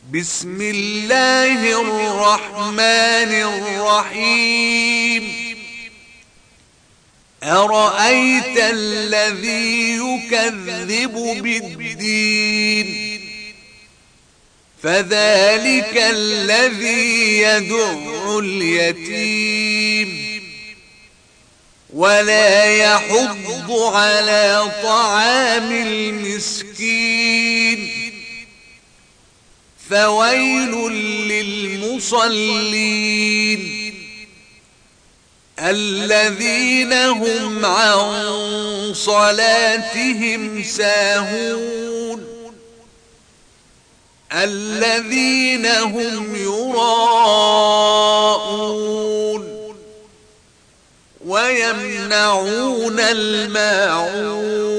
بسم الله الرحمن الرحيم أرأيت الذي يكذب بالدين فذلك الذي يدع اليتيم ولا يحض على طعام المسكين فويل للمصلين الذين هم عن صلاتهم ساهون الذين هم يراءون ويمنعون الماعون